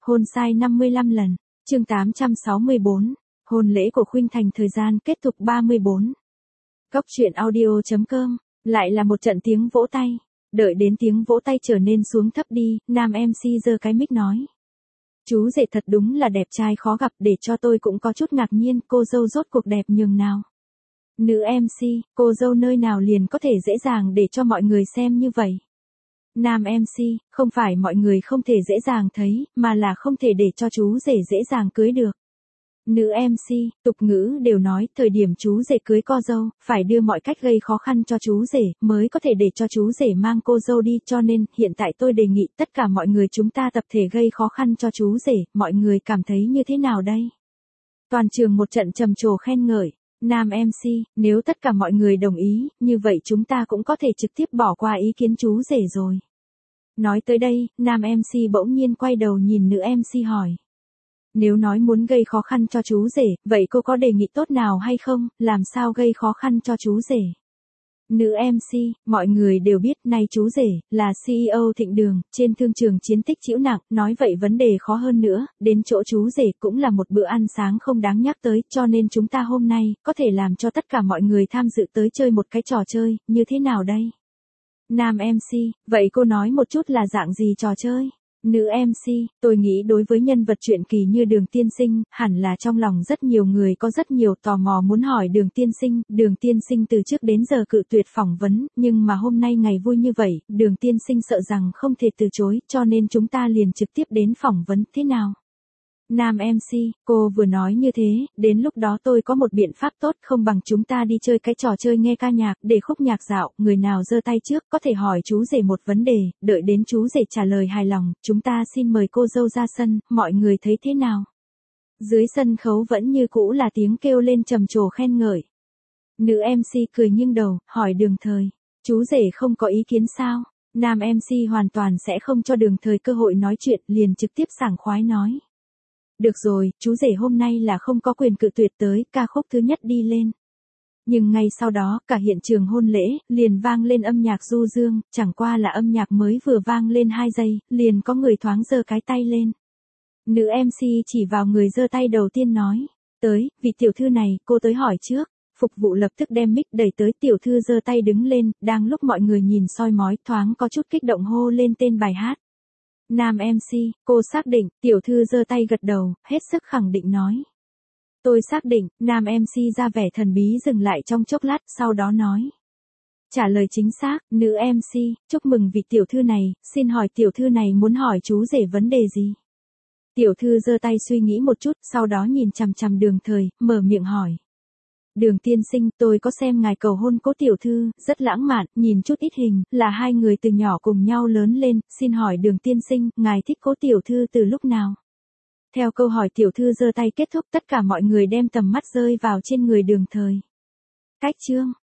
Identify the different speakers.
Speaker 1: Hôn sai 55 lần. Chương 864. Hôn lễ của Khuynh Thành, thời gian kết thúc 34. Cốc truyện audio.com. Lại là một trận tiếng vỗ tay. Đợi đến tiếng vỗ tay trở nên xuống thấp đi, nam MC giơ cái mic nói. Chú rể thật đúng là đẹp trai khó gặp, để cho tôi cũng có chút ngạc nhiên, cô dâu rốt cuộc đẹp nhường nào. Nữ MC, cô dâu nơi nào liền có thể dễ dàng để cho mọi người xem như vậy. Nam MC, không phải mọi người không thể dễ dàng thấy, mà là không thể để cho chú rể dễ dàng cưới được. Nữ MC, tục ngữ đều nói, thời điểm chú rể cưới cô dâu, phải đưa mọi cách gây khó khăn cho chú rể, mới có thể để cho chú rể mang cô dâu đi, cho nên, hiện tại tôi đề nghị tất cả mọi người chúng ta tập thể gây khó khăn cho chú rể, mọi người cảm thấy như thế nào đây? Toàn trường một trận trầm trồ khen ngợi. Nam MC, nếu tất cả mọi người đồng ý, như vậy chúng ta cũng có thể trực tiếp bỏ qua ý kiến chú rể rồi. Nói tới đây, nam MC bỗng nhiên quay đầu nhìn nữ MC hỏi. Nếu nói muốn gây khó khăn cho chú rể, vậy cô có đề nghị tốt nào hay không, làm sao gây khó khăn cho chú rể? Nữ MC, mọi người đều biết nay chú rể, là CEO Thịnh Đường, trên thương trường chiến tích chịu nặng, nói vậy vấn đề khó hơn nữa, đến chỗ chú rể cũng là một bữa ăn sáng không đáng nhắc tới, cho nên chúng ta hôm nay, có thể làm cho tất cả mọi người tham dự tới chơi một cái trò chơi, như thế nào đây? Nam MC, vậy cô nói một chút là dạng gì trò chơi? Nữ MC, tôi nghĩ đối với nhân vật truyện kỳ như Đường Tiên Sinh, hẳn là trong lòng rất nhiều người có rất nhiều tò mò muốn hỏi Đường Tiên Sinh từ trước đến giờ cự tuyệt phỏng vấn, nhưng mà hôm nay ngày vui như vậy, Đường Tiên Sinh sợ rằng không thể từ chối, cho nên chúng ta liền trực tiếp đến phỏng vấn, thế nào? Nam MC, cô vừa nói như thế, đến lúc đó tôi có một biện pháp tốt, không bằng chúng ta đi chơi cái trò chơi nghe ca nhạc, để khúc nhạc dạo, người nào giơ tay trước, có thể hỏi chú rể một vấn đề, đợi đến chú rể trả lời hài lòng, chúng ta xin mời cô dâu ra sân, mọi người thấy thế nào? Dưới sân khấu vẫn như cũ là tiếng kêu lên trầm trồ khen ngợi. Nữ MC cười nghiêng đầu, hỏi Đường Thời, chú rể không có ý kiến sao? Nam MC hoàn toàn sẽ không cho Đường Thời cơ hội nói chuyện, liền trực tiếp sảng khoái nói. Được rồi, chú rể hôm nay là không có quyền cự tuyệt tới, ca khúc thứ nhất đi lên. Nhưng ngay sau đó, cả hiện trường hôn lễ, liền vang lên âm nhạc du dương, chẳng qua là âm nhạc mới vừa vang lên 2 giây, liền có người thoáng giơ cái tay lên. Nữ MC chỉ vào người giơ tay đầu tiên nói, tới, vị tiểu thư này, cô tới hỏi trước. Phục vụ lập tức đem mic đẩy tới, tiểu thư giơ tay đứng lên, đang lúc mọi người nhìn soi mói, thoáng có chút kích động hô lên tên bài hát. Nam MC, cô xác định, tiểu thư giơ tay gật đầu, hết sức khẳng định nói. Tôi xác định, nam MC ra vẻ thần bí dừng lại trong chốc lát, sau đó nói. Trả lời chính xác, nữ MC, chúc mừng vị tiểu thư này, xin hỏi tiểu thư này muốn hỏi chú rể vấn đề gì? Tiểu thư giơ tay suy nghĩ một chút, sau đó nhìn chằm chằm Đường Thời, mở miệng hỏi. Đường Tiên Sinh, tôi có xem ngài cầu hôn cố tiểu thư, rất lãng mạn, nhìn chút ít hình, là hai người từ nhỏ cùng nhau lớn lên, xin hỏi Đường Tiên Sinh, ngài thích cố tiểu thư từ lúc nào? Theo câu hỏi tiểu thư giơ tay kết thúc, tất cả mọi người đem tầm mắt rơi vào trên người Đường Thời. Cách chương.